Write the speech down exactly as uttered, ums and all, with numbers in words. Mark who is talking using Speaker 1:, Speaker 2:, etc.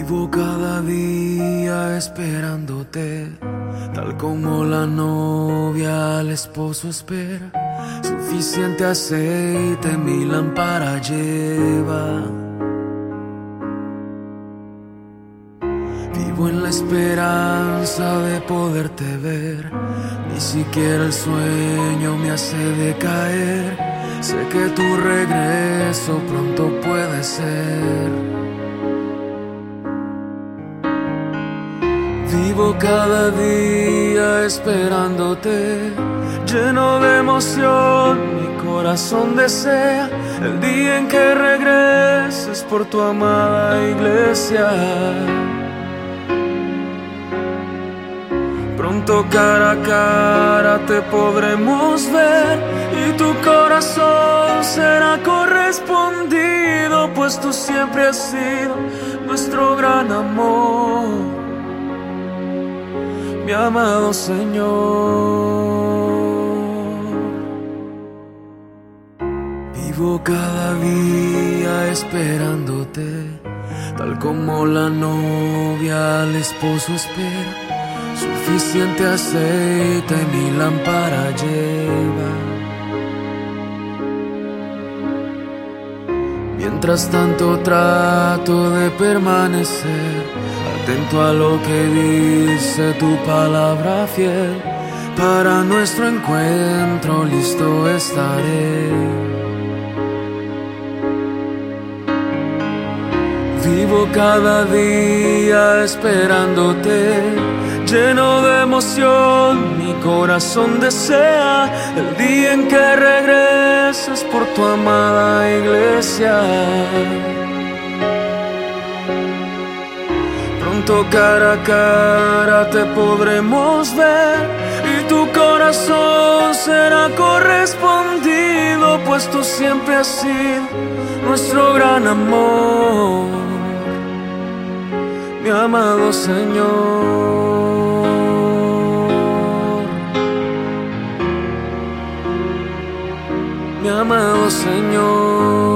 Speaker 1: Vivo cada día esperándote, tal como la novia al esposo espera. Suficiente aceite mi lámpara lleva. Vivo en la esperanza de poderte ver. Ni siquiera el sueño me hace decaer. Sé que tu regreso pronto puede ser. Vivo cada día esperándote, lleno de emoción, mi corazón desea el día en que regreses por tu amada iglesia. Pronto cara a cara te podremos ver y tu corazón será correspondido, pues tú siempre has sido nuestro gran amor, mi amado Señor. Vivo cada día esperándote, tal como la novia al esposo espera. Suficiente aceite mi lámpara lleva. Mientras tanto trato de permanecer atento a lo que dice tu palabra fiel. Para nuestro encuentro listo estaré. Vivo cada día esperándote, lleno de emoción, mi corazón desea el día en que regreses por tu amada iglesia. Pronto cara a cara te podremos ver y tu corazón será correspondido, pues tú siempre has sido nuestro gran amor, mi amado Señor, mi amado Señor.